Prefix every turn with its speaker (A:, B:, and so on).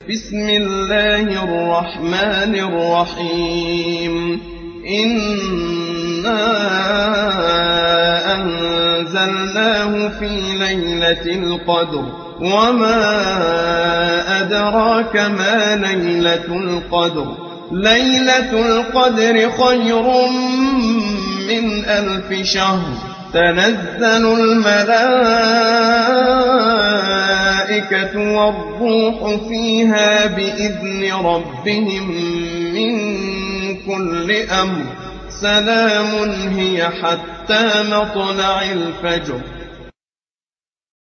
A: بسم الله الرحمن الرحيم إنا أنزلناه في ليلة القدر وما أدراك ما ليلة القدر ليلة القدر خير من 1000 شهر تنزل الملائكة والروح فيها بإذن ربهم من كل أمر سلام هي حتى مطلع الفجر